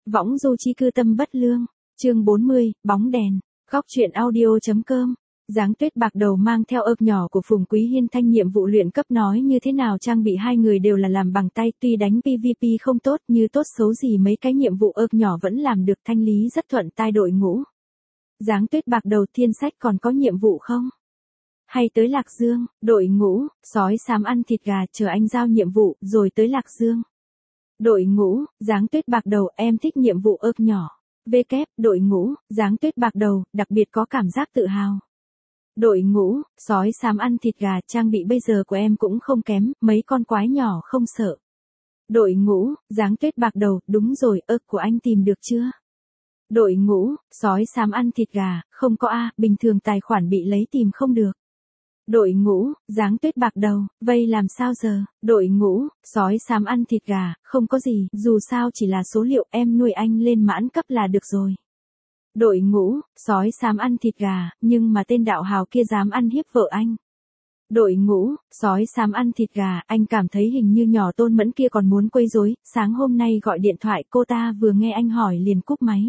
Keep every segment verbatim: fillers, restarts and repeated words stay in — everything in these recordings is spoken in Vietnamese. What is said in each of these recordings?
Võng du chi cư tâm bất lương, chương bốn mươi, bóng đèn, góc truyện audio.com. Giáng Tuyết bạc đầu mang theo ớt nhỏ của Phùng Quý Hiên thanh nhiệm vụ luyện cấp nói như thế nào trang bị hai người đều là làm bằng tay, tuy đánh pê vê pê không tốt như tốt xấu gì mấy cái nhiệm vụ ớt nhỏ vẫn làm được, thanh lý rất thuận tai đội ngũ. Giáng Tuyết bạc đầu, thiên sách còn có nhiệm vụ không? Hay tới Lạc Dương, đội ngũ, sói xám ăn thịt gà chờ anh giao nhiệm vụ rồi tới Lạc Dương. Đội ngũ, Giáng Tuyết bạc đầu, em thích nhiệm vụ ớt nhỏ. V kép, đội ngũ, Giáng Tuyết bạc đầu, đặc biệt có cảm giác tự hào. Đội ngũ, sói xám ăn thịt gà, trang bị bây giờ của em cũng không kém, mấy con quái nhỏ không sợ. Đội ngũ, Giáng Tuyết bạc đầu, đúng rồi, ớt của anh tìm được chưa? Đội ngũ, sói xám ăn thịt gà, không có a, bình thường tài khoản bị lấy tìm không được. Đội ngũ, Giáng Tuyết bạc đầu, vây làm sao giờ? Đội ngũ, sói xám ăn thịt gà, không có gì, dù sao chỉ là số liệu, em nuôi anh lên mãn cấp là được rồi. Đội ngũ, sói xám ăn thịt gà, nhưng mà tên đạo hào kia dám ăn hiếp vợ anh. Đội ngũ, sói xám ăn thịt gà, anh cảm thấy hình như nhỏ Tôn Mẫn kia còn muốn quấy rối, sáng hôm nay gọi điện thoại cô ta vừa nghe anh hỏi liền cúp máy.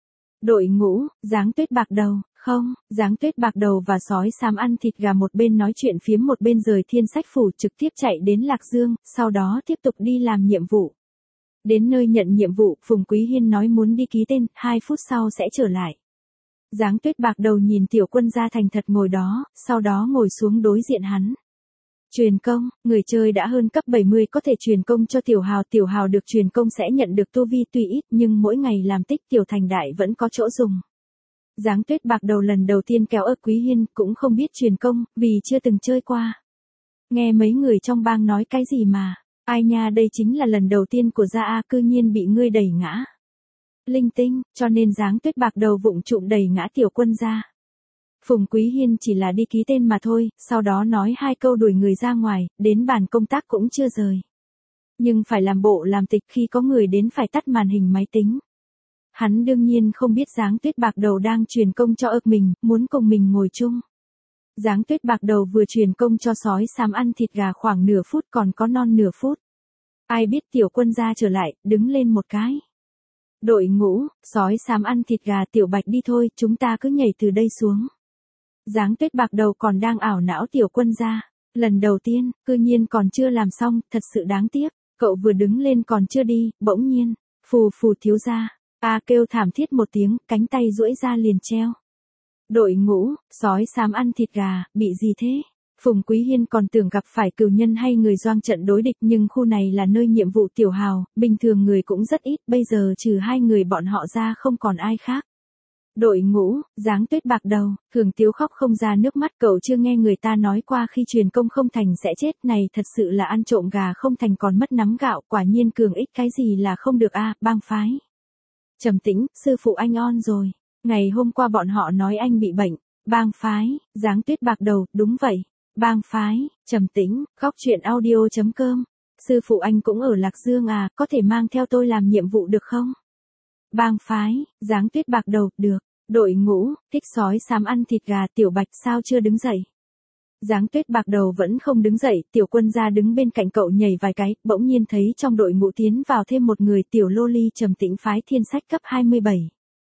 Đội ngũ, Giáng Tuyết bạc đầu, không, Giáng Tuyết bạc đầu và sói xám ăn thịt gà một bên nói chuyện phiếm một bên rời Thiên Sách Phủ trực tiếp chạy đến Lạc Dương, sau đó tiếp tục đi làm nhiệm vụ. Đến nơi nhận nhiệm vụ, Phùng Quý Hiên nói muốn đi ký tên, hai phút sau sẽ trở lại. Giáng Tuyết bạc đầu nhìn Tiểu Quân gia thành thật ngồi đó, sau đó ngồi xuống đối diện hắn. Truyền công, người chơi đã hơn cấp bảy mươi có thể truyền công cho Tiểu Hào, Tiểu Hào được truyền công sẽ nhận được tu vi tuy ít nhưng mỗi ngày làm tích Tiểu thành đại vẫn có chỗ dùng. Giáng Tuyết bạc đầu lần đầu tiên kéo ớt Quý Hiên cũng không biết truyền công, vì chưa từng chơi qua. Nghe mấy người trong bang nói cái gì mà, ai nha đây chính là lần đầu tiên của gia A cư nhiên bị ngươi đẩy ngã. Linh tinh, cho nên Giáng Tuyết bạc đầu vụng trụm đẩy ngã Tiểu Quân gia. Phùng Quý Hiên chỉ là đi ký tên mà thôi, sau đó nói hai câu đuổi người ra ngoài, đến bàn công tác cũng chưa rời. Nhưng phải làm bộ làm tịch khi có người đến phải tắt màn hình máy tính. Hắn đương nhiên không biết Giáng Tuyết bạc đầu đang truyền công cho ớt mình, muốn cùng mình ngồi chung. Giáng Tuyết bạc đầu vừa truyền công cho sói xám ăn thịt gà khoảng nửa phút còn có non nửa phút. Ai biết Tiểu Quân gia trở lại, đứng lên một cái. Đội ngũ, sói xám ăn thịt gà, Tiểu Bạch đi thôi, chúng ta cứ nhảy từ đây xuống. Giáng Tuyết bạc đầu còn đang ảo não Tiểu Quân gia. Lần đầu tiên, cư nhiên còn chưa làm xong, thật sự đáng tiếc. Cậu vừa đứng lên còn chưa đi, bỗng nhiên, phù phù thiếu gia. A kêu thảm thiết một tiếng, cánh tay duỗi ra liền treo. Đội ngũ, sói xám ăn thịt gà, bị gì thế? Phùng Quý Hiên còn tưởng gặp phải cừu nhân hay người doang trận đối địch nhưng khu này là nơi nhiệm vụ Tiểu Hào, bình thường người cũng rất ít, bây giờ trừ hai người bọn họ ra không còn ai khác. Đội ngũ, Giáng Tuyết bạc đầu, Thường Tiếu khóc không ra nước mắt, cậu chưa nghe người ta nói qua khi truyền công không thành sẽ chết, này thật sự là ăn trộm gà không thành còn mất nắm gạo, quả nhiên cường ích cái gì là không được a, bang phái. Trầm tĩnh, sư phụ anh on rồi. Ngày hôm qua bọn họ nói anh bị bệnh. Bang phái, Giáng Tuyết bạc đầu, đúng vậy. Bang phái, trầm tĩnh, góc truyện audio.com. Sư phụ anh cũng ở Lạc Dương à, có thể mang theo tôi làm nhiệm vụ được không? Bang phái, Giáng Tuyết bạc đầu, được. Đội ngũ, thích sói xám ăn thịt gà, Tiểu Bạch sao chưa đứng dậy? Giáng Tuyết bạc đầu vẫn không đứng dậy, Tiểu Quân gia đứng bên cạnh cậu nhảy vài cái, bỗng nhiên thấy trong đội ngũ tiến vào thêm một người, Tiểu Lô Ly trầm tĩnh phái Thiên Sách cấp hai mươi bảy.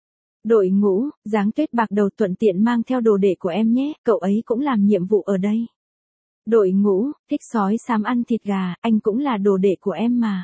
Đội ngũ, Giáng Tuyết bạc đầu thuận tiện mang theo đồ đệ của em nhé, cậu ấy cũng làm nhiệm vụ ở đây. Đội ngũ, thích sói xám ăn thịt gà, anh cũng là đồ đệ của em mà.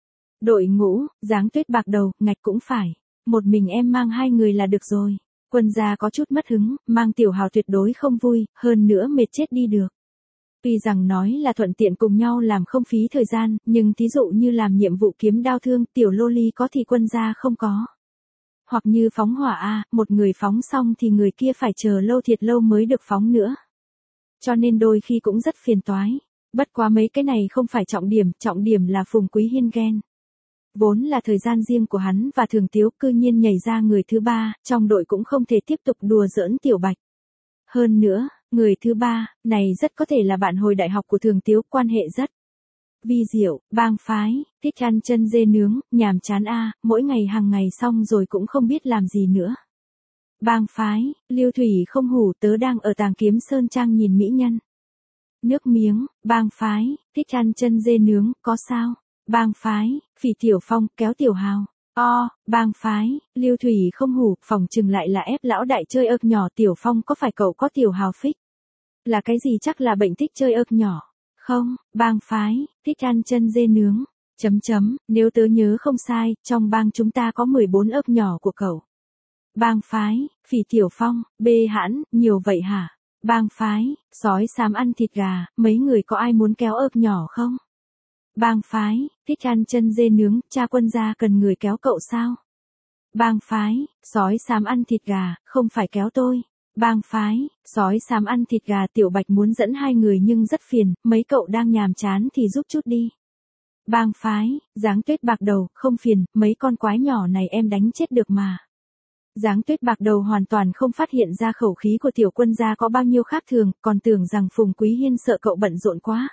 Đội ngũ, Giáng Tuyết bạc đầu, ngạch cũng phải, một mình em mang hai người là được rồi. Quân gia có chút mất hứng, mang Tiểu Hào tuyệt đối không vui, hơn nữa mệt chết đi được. Tuy rằng nói là thuận tiện cùng nhau làm không phí thời gian, nhưng thí dụ như làm nhiệm vụ kiếm đao thương, Tiểu Lô Ly có thì quân gia không có. Hoặc như phóng hỏa a, một người phóng xong thì người kia phải chờ lâu thiệt lâu mới được phóng nữa. Cho nên đôi khi cũng rất phiền toái. Bất quá mấy cái này không phải trọng điểm, trọng điểm là Phùng Quý Hiên ghen. Vốn là thời gian riêng của hắn và Thường Tiếu cư nhiên nhảy ra người thứ ba, trong đội cũng không thể tiếp tục đùa giỡn Tiểu Bạch. Hơn nữa, người thứ ba, này rất có thể là bạn hồi đại học của Thường Tiếu, quan hệ rất vi diệu, bang phái, thích ăn chân dê nướng, nhàm chán a, mỗi ngày hàng ngày xong rồi cũng không biết làm gì nữa. Bang phái, Lưu Thủy không hủ, tớ đang ở Tàng Kiếm Sơn Trang nhìn mỹ nhân. Nước miếng, bang phái, thích ăn chân dê nướng, có sao? Bang phái, Phỉ Tiểu Phong, kéo Tiểu Hào. O, bang phái, Lưu Thủy không hủ, phòng chừng lại là ép lão đại chơi ớt nhỏ. Tiểu Phong có phải cậu có tiểu hào phích? Là cái gì? Chắc là bệnh thích chơi ớt nhỏ. Không, bang phái, thích ăn chân dê nướng. Chấm chấm, nếu tớ nhớ không sai, trong bang chúng ta có mười bốn ớt nhỏ của cậu. Bang phái, Phỉ Tiểu Phong, bê hãn, nhiều vậy hả? Bang phái, sói xám ăn thịt gà, mấy người có ai muốn kéo ớt nhỏ không? Bang phái, thích ăn chân dê nướng, cha Quân gia cần người kéo cậu sao? Bang phái, sói xám ăn thịt gà, không phải kéo tôi. Bang phái, sói xám ăn thịt gà, Tiểu Bạch muốn dẫn hai người nhưng rất phiền, mấy cậu đang nhàm chán thì giúp chút đi. Bang phái, Giáng Tuyết bạc đầu, không phiền, mấy con quái nhỏ này em đánh chết được mà. Giáng Tuyết bạc đầu hoàn toàn không phát hiện ra khẩu khí của Tiểu Quân gia có bao nhiêu khác thường, còn tưởng rằng Phùng Quý Hiên sợ cậu bận rộn quá.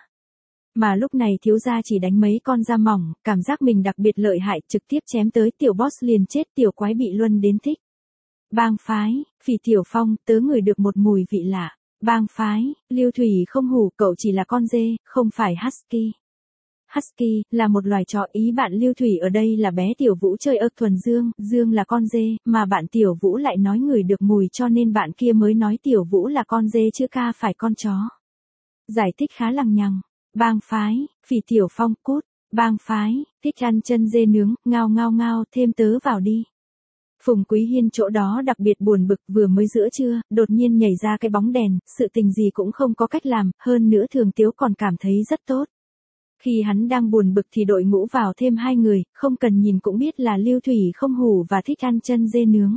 Mà lúc này thiếu gia chỉ đánh mấy con da mỏng, cảm giác mình đặc biệt lợi hại, trực tiếp chém tới Tiểu Boss liền chết. Tiểu quái bị luân đến thích. Bang phái, Phỉ Tiểu Phong, tớ ngửi được một mùi vị lạ. Bang phái, Lưu Thủy không hủ, cậu chỉ là con dê, không phải husky. Husky là một loài chó, ý bạn Lưu Thủy ở đây là bé Tiểu Vũ chơi ớt thuần dương, dương là con dê, mà bạn Tiểu Vũ lại nói ngửi được mùi cho nên bạn kia mới nói Tiểu Vũ là con dê chứ ca phải con chó. Giải thích khá lằng nhằng. Bang phái, Phỉ Tiểu Phong, cút. Bang phái, thích ăn chân dê nướng, ngao ngao ngao, thêm tớ vào đi. Phùng Quý Hiên chỗ đó đặc biệt buồn bực, vừa mới giữa trưa, đột nhiên nhảy ra cái bóng đèn, sự tình gì cũng không có cách làm, hơn nữa Thường Tiếu còn cảm thấy rất tốt. Khi hắn đang buồn bực thì đội ngũ vào thêm hai người, không cần nhìn cũng biết là Lưu Thủy không hủ và thích ăn chân dê nướng.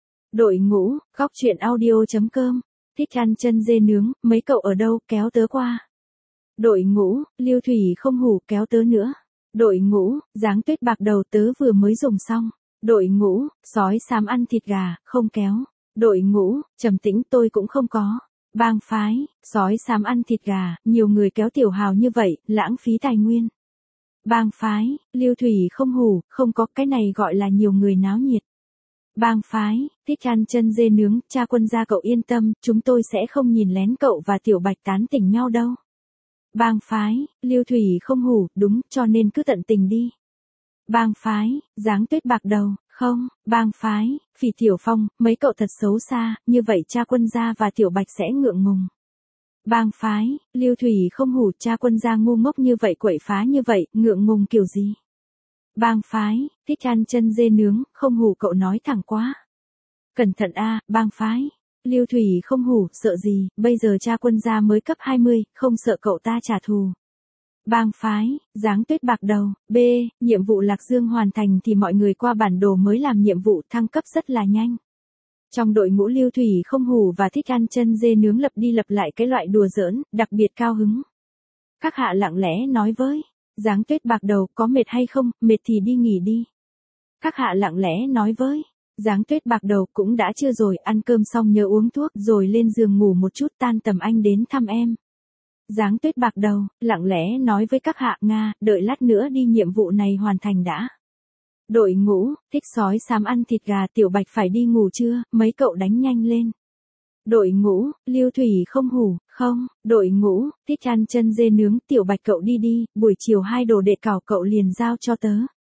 Đội ngũ, góc truyện audio chấm com, thích ăn chân dê nướng, mấy cậu ở đâu, kéo tớ qua. Đội ngũ, Lưu Thủy không hủ, kéo tớ nữa. Đội ngũ, Giáng Tuyết bạc đầu, tớ vừa mới dùng xong. Đội ngũ, sói xám ăn thịt gà, không kéo. Đội ngũ, Trầm Tĩnh, tôi cũng không có. Bang phái, sói xám ăn thịt gà, nhiều người kéo tiểu hào như vậy, lãng phí tài nguyên. Bang phái, Lưu Thủy không hủ, không có, cái này gọi là nhiều người náo nhiệt. Bang phái, thích ăn chân dê nướng, cha Quân gia cậu yên tâm, chúng tôi sẽ không nhìn lén cậu và Tiểu Bạch tán tỉnh nhau đâu. Bang phái, Lưu Thủy không hủ, đúng, cho nên cứ tận tình đi. Bang phái, Giáng Tuyết bạc đầu, không. Bang phái, Phỉ Tiểu Phong, mấy cậu thật xấu xa, như vậy cha Quân gia và Tiểu Bạch sẽ ngượng ngùng. Bang phái, Lưu Thủy không hủ, cha Quân gia ngu ngốc như vậy, quậy phá như vậy, ngượng ngùng kiểu gì. Bang phái, thích ăn chân dê nướng, không hủ, cậu nói thẳng quá. Cẩn thận a, bang phái. Lưu Thủy không hủ, sợ gì, bây giờ cha Quân gia mới cấp hai mươi, không sợ cậu ta trả thù. Bang phái, Giáng Tuyết bạc đầu, B, nhiệm vụ Lạc Dương hoàn thành thì mọi người qua bản đồ mới làm nhiệm vụ, thăng cấp rất là nhanh. Trong đội ngũ Lưu Thủy không hủ và thích ăn chân dê nướng lập đi lập lại cái loại đùa giỡn, đặc biệt cao hứng. Các hạ lặng lẽ nói với Giáng Tuyết bạc đầu, có mệt hay không, mệt thì đi nghỉ đi. Các hạ lặng lẽ nói với Giáng Tuyết bạc đầu, cũng đã trưa rồi, ăn cơm xong nhớ uống thuốc rồi lên giường ngủ một chút, tan tầm anh đến thăm em. Giáng Tuyết bạc đầu, lặng lẽ nói với các hạ, Nga, đợi lát nữa đi, nhiệm vụ này hoàn thành đã. Đội ngũ, thích sói xám ăn thịt gà, Tiểu Bạch phải đi ngủ chưa, mấy cậu đánh nhanh lên. Đội ngũ, Lưu Thủy không hủ, không. Đội ngũ, thích ăn chân dê nướng, Tiểu Bạch cậu đi đi, buổi chiều hai đồ đệ cào cậu liền giao cho tớ.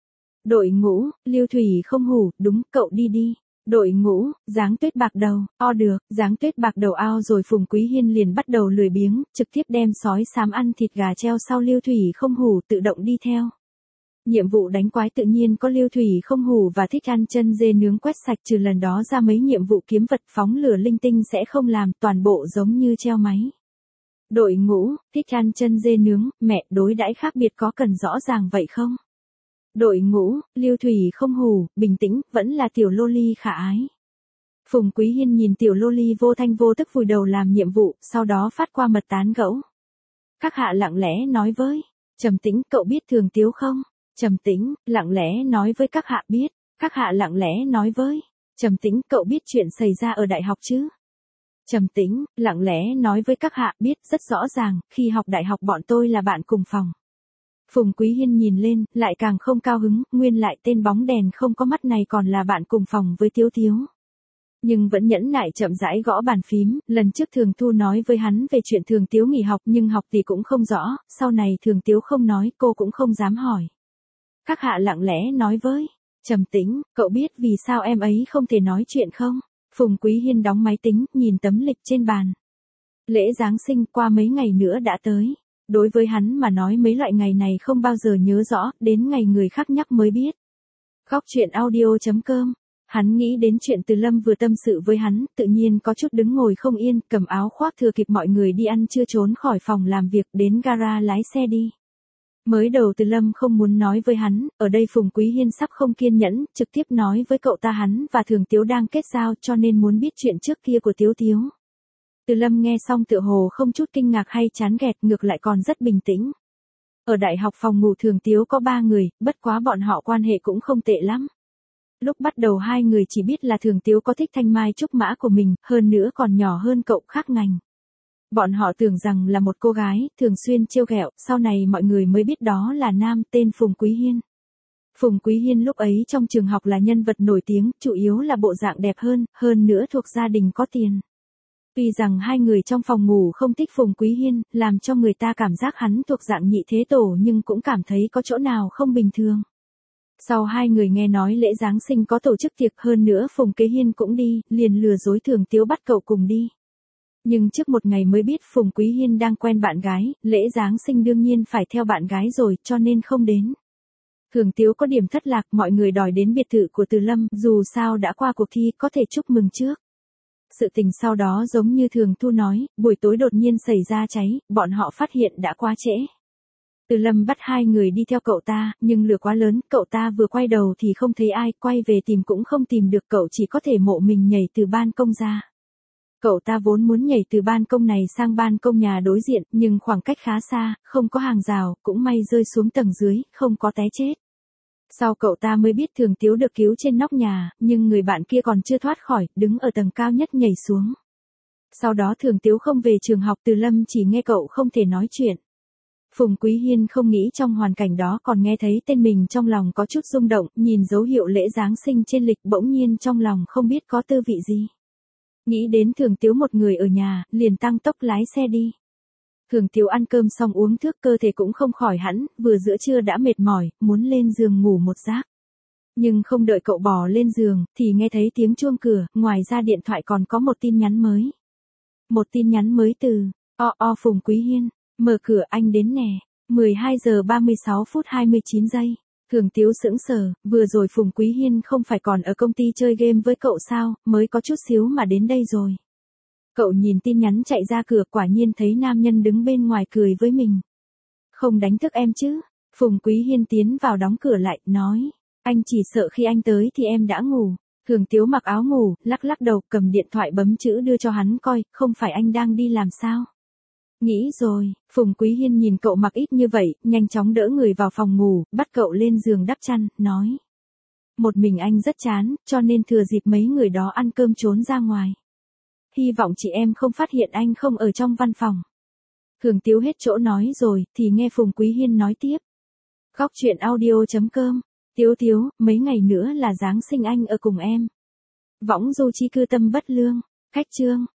Đội ngũ, Lưu Thủy không hủ, đúng, cậu đi đi. Đội ngũ, Giáng Tuyết bạc đầu, o được, Giáng Tuyết bạc đầu ao rồi Phùng Quý Hiên liền bắt đầu lười biếng, trực tiếp đem sói xám ăn thịt gà treo sau Lưu Thủy không hủ tự động đi theo. Nhiệm vụ đánh quái tự nhiên có Lưu Thủy không hủ và thích ăn chân dê nướng quét sạch, trừ lần đó ra mấy nhiệm vụ kiếm vật phóng lửa linh tinh sẽ không làm, toàn bộ giống như treo máy. Đội ngũ, thích ăn chân dê nướng, mẹ, đối đãi khác biệt có cần rõ ràng vậy không? Đội ngũ, Lưu Thủy không hủ, bình tĩnh, vẫn là tiểu loli khả ái. Phùng Quý Hiên nhìn tiểu loli vô thanh vô tức vùi đầu làm nhiệm vụ, sau đó phát qua mật tán gẫu. Các hạ lặng lẽ nói với Trầm Tĩnh, cậu biết Thường Tiếu không? Trầm Tĩnh, lặng lẽ nói với các hạ, biết. Các hạ lặng lẽ nói với Trầm Tĩnh, cậu biết chuyện xảy ra ở đại học chứ? Trầm Tĩnh, lặng lẽ nói với các hạ, biết, rất rõ ràng, khi học đại học bọn tôi là bạn cùng phòng. Phùng Quý Hiên nhìn lên, lại càng không cao hứng, nguyên lại tên bóng đèn không có mắt này còn là bạn cùng phòng với Tiếu Tiếu. Nhưng vẫn nhẫn nại chậm rãi gõ bàn phím, lần trước Thường Thu nói với hắn về chuyện Thường Tiếu nghỉ học nhưng học thì cũng không rõ, sau này Thường Tiếu không nói, cô cũng không dám hỏi. Các hạ lặng lẽ nói với Trầm tĩnh, cậu biết vì sao em ấy không thể nói chuyện không? Phùng Quý Hiên đóng máy tính, nhìn tấm lịch trên bàn. Lễ Giáng sinh qua mấy ngày nữa đã tới. Đối với hắn mà nói mấy loại ngày này không bao giờ nhớ rõ, đến ngày người khác nhắc mới biết. Góc chuyện audio.com. Hắn nghĩ đến chuyện Từ Lâm vừa tâm sự với hắn, tự nhiên có chút đứng ngồi không yên, cầm áo khoác thừa kịp mọi người đi ăn trưa trốn khỏi phòng làm việc đến gara lái xe đi. Mới đầu Từ Lâm không muốn nói với hắn, ở đây Phùng Quý Hiên sắp không kiên nhẫn, trực tiếp nói với cậu ta hắn và Thường Tiếu đang kết giao cho nên muốn biết chuyện trước kia của Tiếu Tiếu. Từ Lâm nghe xong tựa hồ không chút kinh ngạc hay chán ghét, ngược lại còn rất bình tĩnh. Ở đại học phòng ngủ Thường Tiếu có ba người, bất quá bọn họ quan hệ cũng không tệ lắm. Lúc bắt đầu hai người chỉ biết là Thường Tiếu có thích Thanh Mai Trúc Mã của mình, hơn nữa còn nhỏ hơn cậu khác ngành. Bọn họ tưởng rằng là một cô gái, thường xuyên trêu ghẹo, sau này mọi người mới biết đó là nam, tên Phùng Quý Hiên. Phùng Quý Hiên lúc ấy trong trường học là nhân vật nổi tiếng, chủ yếu là bộ dạng đẹp hơn, hơn nữa thuộc gia đình có tiền. Tuy rằng hai người trong phòng ngủ không thích Phùng Quý Hiên, làm cho người ta cảm giác hắn thuộc dạng nhị thế tổ nhưng cũng cảm thấy có chỗ nào không bình thường. Sau hai người nghe nói lễ Giáng sinh có tổ chức tiệc, hơn nữa Phùng Quý Hiên cũng đi, liền lừa dối Thường Tiếu bắt cậu cùng đi. Nhưng trước một ngày mới biết Phùng Quý Hiên đang quen bạn gái, lễ Giáng sinh đương nhiên phải theo bạn gái rồi, cho nên không đến. Thường Tiếu có điểm thất lạc, mọi người đòi đến biệt thự của Từ Lâm, dù sao đã qua cuộc thi, có thể chúc mừng trước. Sự tình sau đó giống như Thường Thu nói, buổi tối đột nhiên xảy ra cháy, bọn họ phát hiện đã quá trễ. Từ Lâm bắt hai người đi theo cậu ta, nhưng lửa quá lớn, cậu ta vừa quay đầu thì không thấy ai, quay về tìm cũng không tìm được, cậu chỉ có thể mộ mình nhảy từ ban công ra. Cậu ta vốn muốn nhảy từ ban công này sang ban công nhà đối diện, nhưng khoảng cách khá xa, không có hàng rào, cũng may rơi xuống tầng dưới, không có té chết. Sau cậu ta mới biết Thường Tiếu được cứu trên nóc nhà, nhưng người bạn kia còn chưa thoát khỏi, đứng ở tầng cao nhất nhảy xuống. Sau đó Thường Tiếu không về trường học, Từ Lâm chỉ nghe cậu không thể nói chuyện. Phùng Quý Hiên không nghĩ trong hoàn cảnh đó còn nghe thấy tên mình, trong lòng có chút rung động, nhìn dấu hiệu lễ Giáng sinh trên lịch bỗng nhiên trong lòng không biết có tư vị gì. Nghĩ đến Thường Tiếu một người ở nhà, liền tăng tốc lái xe đi. Thường Tiếu ăn cơm xong uống thuốc, cơ thể cũng không khỏi hẳn, vừa giữa trưa đã mệt mỏi, muốn lên giường ngủ một giấc. Nhưng không đợi cậu bò lên giường, thì nghe thấy tiếng chuông cửa, ngoài ra điện thoại còn có một tin nhắn mới. Một tin nhắn mới từ, o o Phùng Quý Hiên, mở cửa anh đến nè, mười hai giờ ba mươi sáu phút hai mươi chín giây. Thường Tiếu sững sờ, vừa rồi Phùng Quý Hiên không phải còn ở công ty chơi game với cậu sao, mới có chút xíu mà đến đây rồi. Cậu nhìn tin nhắn chạy ra cửa, quả nhiên thấy nam nhân đứng bên ngoài cười với mình. Không đánh thức em chứ? Phùng Quý Hiên tiến vào đóng cửa lại, nói. Anh chỉ sợ khi anh tới thì em đã ngủ. Thường Tiếu mặc áo ngủ, lắc lắc đầu, cầm điện thoại bấm chữ đưa cho hắn coi, không phải anh đang đi làm sao? Nghĩ rồi, Phùng Quý Hiên nhìn cậu mặc ít như vậy, nhanh chóng đỡ người vào phòng ngủ, bắt cậu lên giường đắp chăn, nói. Một mình anh rất chán, cho nên thừa dịp mấy người đó ăn cơm trốn ra ngoài. Hy vọng chị em không phát hiện anh không ở trong văn phòng. Thường Tiếu hết chỗ nói rồi, thì nghe Phùng Quý Hiên nói tiếp. Góc chuyện audio.com. Tiếu Tiếu, mấy ngày nữa là Giáng sinh anh ở cùng em. Võng du chi cư tâm bất lương. Khách chương.